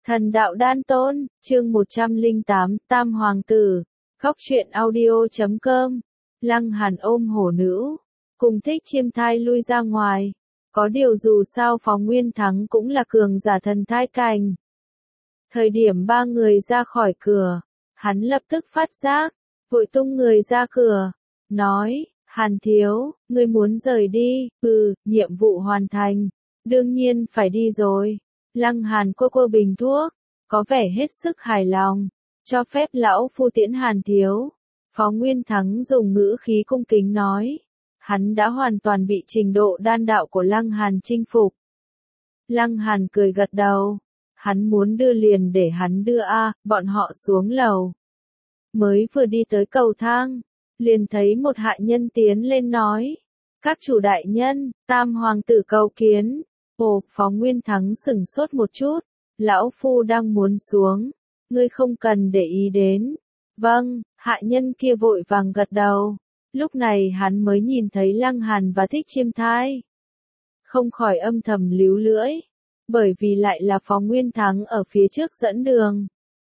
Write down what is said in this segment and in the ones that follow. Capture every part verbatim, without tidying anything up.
Thần đạo đan tôn, chương một trăm lẻ tám, Tam Hoàng tử, khóc chuyện audio chấm com, Lăng Hàn ôm hổ nữ, cùng Thích Chiêm Thai lui ra ngoài, có điều dù sao Phó Nguyên Thắng cũng là cường giả thần thai cảnh. Thời điểm ba người ra khỏi cửa, hắn lập tức phát giác, vội tung người ra cửa, nói, Hàn thiếu, ngươi muốn rời đi, ừ, nhiệm vụ hoàn thành, đương nhiên phải đi rồi. Lăng Hàn cô cô bình thuốc, có vẻ hết sức hài lòng, cho phép lão phu tiễn Hàn thiếu. Phó Nguyên Thắng dùng ngữ khí cung kính nói, hắn đã hoàn toàn bị trình độ đan đạo của Lăng Hàn chinh phục. Lăng Hàn cười gật đầu, hắn muốn đưa liền để hắn đưa a, bọn họ xuống lầu. Mới vừa đi tới cầu thang, liền thấy một hạ nhân tiến lên nói, các chủ đại nhân, Tam Hoàng tử cầu kiến. Ồ, Phó Nguyên Thắng sửng sốt một chút, lão phu đang muốn xuống, ngươi không cần để ý đến. Vâng, hạ nhân kia vội vàng gật đầu, lúc này hắn mới nhìn thấy Lăng Hàn và Thích Chiêm Thai. Không khỏi âm thầm líu lưỡi, bởi vì lại là Phó Nguyên Thắng ở phía trước dẫn đường.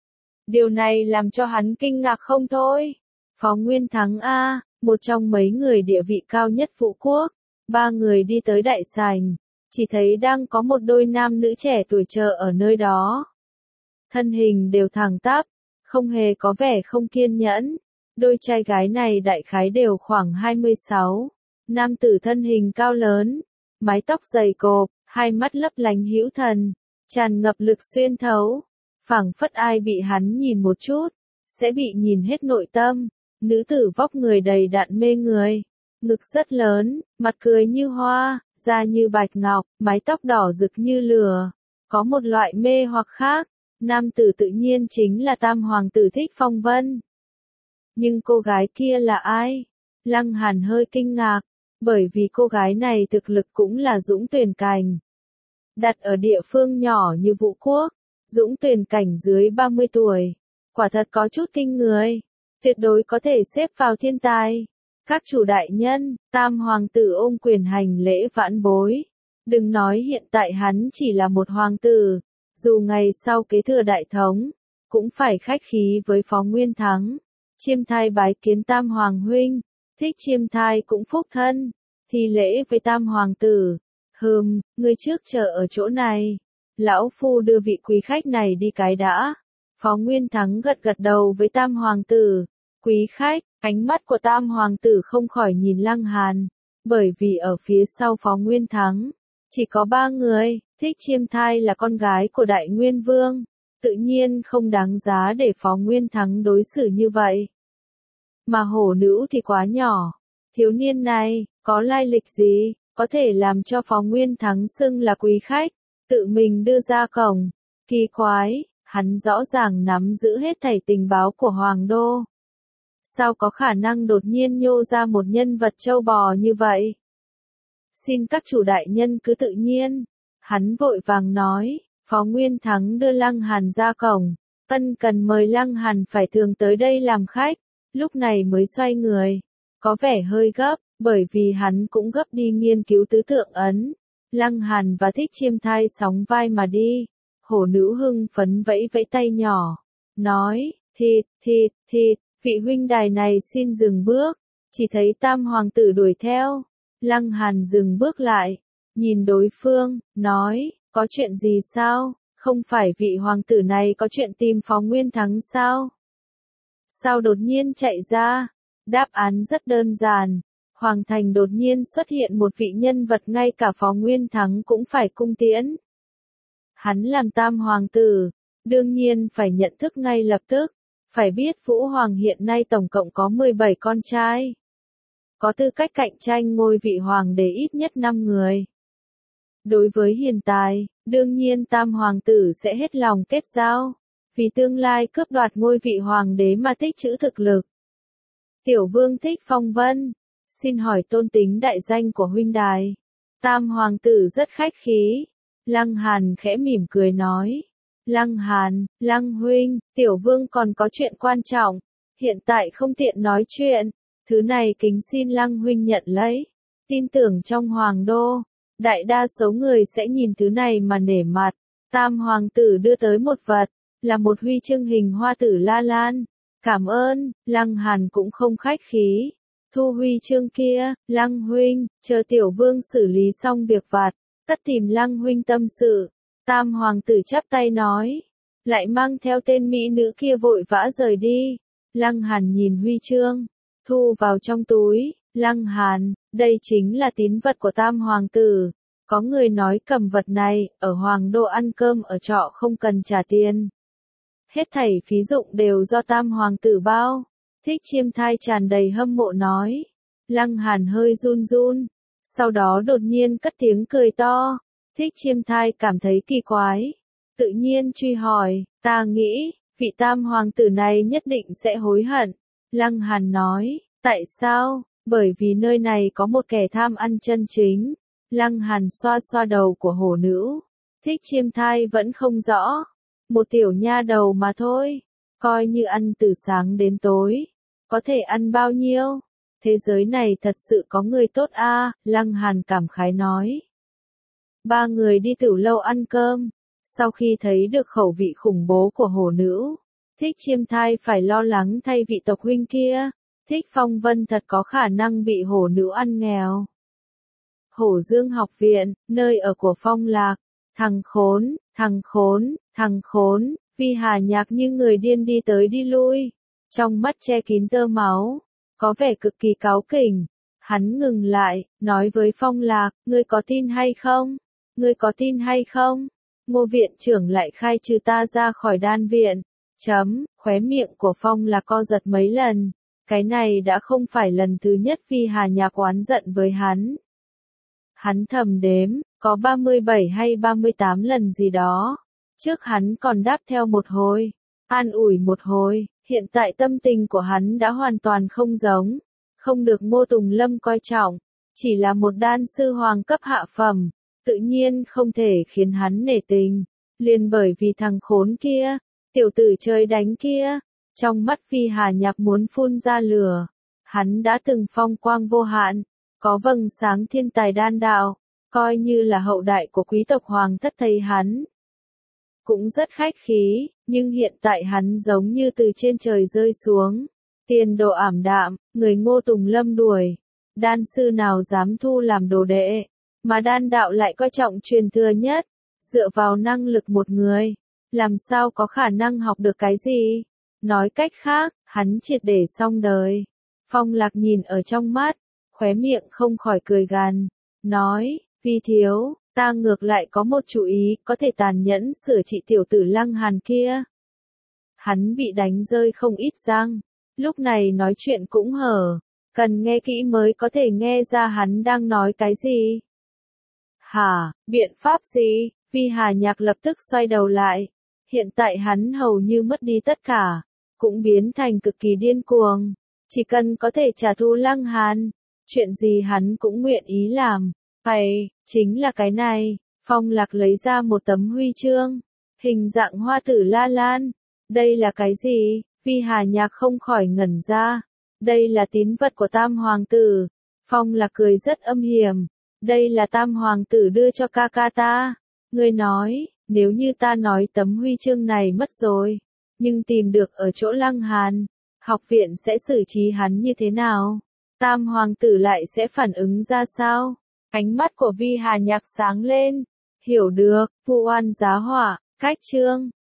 Điều này làm cho hắn kinh ngạc không thôi. Phó Nguyên Thắng a, một trong mấy người địa vị cao nhất Vũ Quốc, ba người đi tới đại sảnh. Chỉ thấy đang có một đôi nam nữ trẻ tuổi chờ ở nơi đó. Thân hình đều thẳng tắp, không hề có vẻ không kiên nhẫn. Đôi trai gái này đại khái đều khoảng hai mươi sáu. Nam tử thân hình cao lớn, mái tóc dày cộp, hai mắt lấp lánh hữu thần, tràn ngập lực xuyên thấu. Phảng phất ai bị hắn nhìn một chút, sẽ bị nhìn hết nội tâm. Nữ tử vóc người đầy đặn mê người, ngực rất lớn, mặt cười như hoa. Da như bạch ngọc, mái tóc đỏ rực như lửa, có một loại mê hoặc khác, nam tử tự nhiên chính là Tam Hoàng tử Thích Phong Vân. Nhưng cô gái kia là ai? Lăng Hàn hơi kinh ngạc, bởi vì cô gái này thực lực cũng là dũng tuyển cảnh. Đặt ở địa phương nhỏ như Vũ Quốc, dũng tuyển cảnh dưới ba mươi tuổi, quả thật có chút kinh người, tuyệt đối có thể xếp vào thiên tài. Các chủ đại nhân, Tam Hoàng tử ôm quyền hành lễ vãn bối. Đừng nói hiện tại hắn chỉ là một hoàng tử, dù ngày sau kế thừa đại thống, cũng phải khách khí với Phó Nguyên Thắng. Chiêm Thai bái kiến Tam Hoàng huynh, Thích Chiêm Thai cũng phúc thân, thi lễ với Tam Hoàng tử. Hừm, ngươi trước chờ ở chỗ này, lão phu đưa vị quý khách này đi cái đã. Phó Nguyên Thắng gật gật đầu với Tam Hoàng tử. Quý khách, ánh mắt của Tam Hoàng tử không khỏi nhìn Lăng Hàn, bởi vì ở phía sau Phó Nguyên Thắng, chỉ có ba người, Thích Chiêm Thai là con gái của Đại Nguyên Vương, tự nhiên không đáng giá để Phó Nguyên Thắng đối xử như vậy. Mà hổ nữ thì quá nhỏ, thiếu niên này, có lai lịch gì, có thể làm cho Phó Nguyên Thắng xưng là quý khách, tự mình đưa ra cổng, kỳ quái, hắn rõ ràng nắm giữ hết thảy tình báo của Hoàng đô. Sao có khả năng đột nhiên nhô ra một nhân vật châu bò như vậy? Xin các chủ đại nhân cứ tự nhiên. Hắn vội vàng nói, Phó Nguyên Thắng đưa Lăng Hàn ra cổng, ân cần mời Lăng Hàn phải thường tới đây làm khách, lúc này mới xoay người. Có vẻ hơi gấp, bởi vì hắn cũng gấp đi nghiên cứu tứ thượng ấn. Lăng Hàn và Thích Chiêm Thai sóng vai mà đi. Hổ nữ hưng phấn vẫy vẫy tay nhỏ, nói, thịt, thịt, thịt. Vị huynh đài này xin dừng bước, chỉ thấy Tam Hoàng tử đuổi theo. Lăng Hàn dừng bước lại, nhìn đối phương, nói, có chuyện gì sao, không phải vị hoàng tử này có chuyện tìm Phó Nguyên Thắng sao? Sao đột nhiên chạy ra? Đáp án rất đơn giản, Hoàng thành đột nhiên xuất hiện một vị nhân vật ngay cả Phó Nguyên Thắng cũng phải cung tiễn. Hắn làm Tam Hoàng tử, đương nhiên phải nhận thức ngay lập tức. Phải biết Vũ Hoàng hiện nay tổng cộng có mười bảy con trai. Có tư cách cạnh tranh ngôi vị hoàng đế ít nhất năm người. Đối với hiện tại, đương nhiên Tam Hoàng tử sẽ hết lòng kết giao, vì tương lai cướp đoạt ngôi vị hoàng đế mà tích trữ thực lực. Tiểu vương Thích Phong Vân, xin hỏi tôn tính đại danh của huynh đài. Tam Hoàng tử rất khách khí. Lăng Hàn khẽ mỉm cười nói. Lăng Hàn, Lăng huynh, tiểu vương còn có chuyện quan trọng, hiện tại không tiện nói chuyện, thứ này kính xin Lăng huynh nhận lấy. Tin tưởng trong Hoàng đô, đại đa số người sẽ nhìn thứ này mà nể mặt, Tam hoàng tử đưa tới một vật, là một huy chương hình hoa tử la lan. Cảm ơn, Lăng Hàn cũng không khách khí. Thu huy chương kia, Lăng huynh, chờ tiểu vương xử lý xong việc vặt, tất tìm Lăng huynh tâm sự. Tam hoàng tử chắp tay nói, lại mang theo tên mỹ nữ kia vội vã rời đi. Lăng Hàn nhìn huy chương, thu vào trong túi. Lăng Hàn, đây chính là tín vật của Tam hoàng tử. Có người nói cầm vật này, ở Hoàng đô ăn cơm ở trọ không cần trả tiền. Hết thảy phí dụng đều do Tam hoàng tử bao. Thích Chiêm Thai tràn đầy hâm mộ nói. Lăng Hàn hơi run run, sau đó đột nhiên cất tiếng cười to. Thích Chiêm Thai cảm thấy kỳ quái, tự nhiên truy hỏi, ta nghĩ, vị Tam hoàng tử này nhất định sẽ hối hận. Lăng Hàn nói, tại sao? Bởi vì nơi này có một kẻ tham ăn chân chính. Lăng Hàn xoa xoa đầu của hổ nữ. Thích Chiêm Thai vẫn không rõ. Một tiểu nha đầu mà thôi. Coi như ăn từ sáng đến tối. Có thể ăn bao nhiêu? Thế giới này thật sự có người tốt a, à, Lăng Hàn cảm khái nói. Ba người đi tửu lâu ăn cơm. Sau khi thấy được khẩu vị khủng bố của hổ nữ, Thích Chiêm Thai phải lo lắng thay vị tộc huynh kia. Thích Phong Vân thật có khả năng bị hổ nữ ăn nghèo. Hổ Dương học viện, nơi ở của Phong Lạc. Thằng khốn, thằng khốn, thằng khốn, Vi Hà Nhạc như người điên đi tới đi lui. Trong mắt che kín tơ máu, có vẻ cực kỳ cáu kỉnh. Hắn ngừng lại, nói với Phong Lạc, ngươi có tin hay không? Ngươi có tin hay không? Ngô viện trưởng lại khai trừ ta ra khỏi đan viện. Chấm, khóe miệng của Phong Lạc co giật mấy lần. Cái này đã không phải lần thứ nhất Vi Hà Nhạc oán giận với hắn. Hắn thầm đếm, có ba mươi bảy hay ba mươi tám lần gì đó. Trước hắn còn đáp theo một hồi, an ủi một hồi, hiện tại tâm tình của hắn đã hoàn toàn không giống. Không được Ngô Tùng Lâm coi trọng, chỉ là một đan sư hoàng cấp hạ phẩm, tự nhiên không thể khiến hắn nể tình. Liền bởi vì thằng khốn kia, tiểu tử chơi đánh kia, trong mắt Phi Hà Nhạc muốn phun ra lửa. Hắn đã từng phong quang vô hạn, có vầng sáng thiên tài đan đạo, coi như là hậu đại của quý tộc hoàng thất thấy hắn. Cũng rất khách khí, nhưng hiện tại hắn giống như từ trên trời rơi xuống. Tiền đồ ảm đạm, người Ngô Tùng Lâm đuổi. Đan sư nào dám thu làm đồ đệ, mà đan đạo lại coi trọng truyền thừa nhất. Dựa vào năng lực một người, làm sao có khả năng học được cái gì? Nói cách khác, hắn triệt để xong đời. Phong Lạc nhìn ở trong mắt, khóe miệng không khỏi cười gằn, nói, Vi thiếu, ta ngược lại có một chủ ý, có thể tàn nhẫn sửa trị tiểu tử Lăng Hàn kia. Hắn bị đánh rơi không ít răng, lúc này nói chuyện cũng hở, cần nghe kỹ mới có thể nghe ra hắn đang nói cái gì. Hả, biện pháp gì? Vi Hà Nhạc lập tức xoay đầu lại, hiện tại hắn hầu như mất đi tất cả, cũng biến thành cực kỳ điên cuồng, chỉ cần có thể trả thù Lăng Hàn, chuyện gì hắn cũng nguyện ý làm. Hay, chính là cái này. Phong Lạc lấy ra một tấm huy chương, hình dạng hoa tử la lan. Đây là cái gì? Vi Hà Nhạc không khỏi ngẩn ra. Đây là tín vật của Tam hoàng tử. Phong Lạc cười rất âm hiểm. Đây là Tam hoàng tử đưa cho ca ca ta. Ngươi nói, nếu như ta nói tấm huy chương này mất rồi, nhưng tìm được ở chỗ Lăng Hàn, học viện sẽ xử trí hắn như thế nào? Tam hoàng tử lại sẽ phản ứng ra sao? Ánh mắt của Vi Hà Nhạc sáng lên. Hiểu được, vu oan giá họa, cách chương.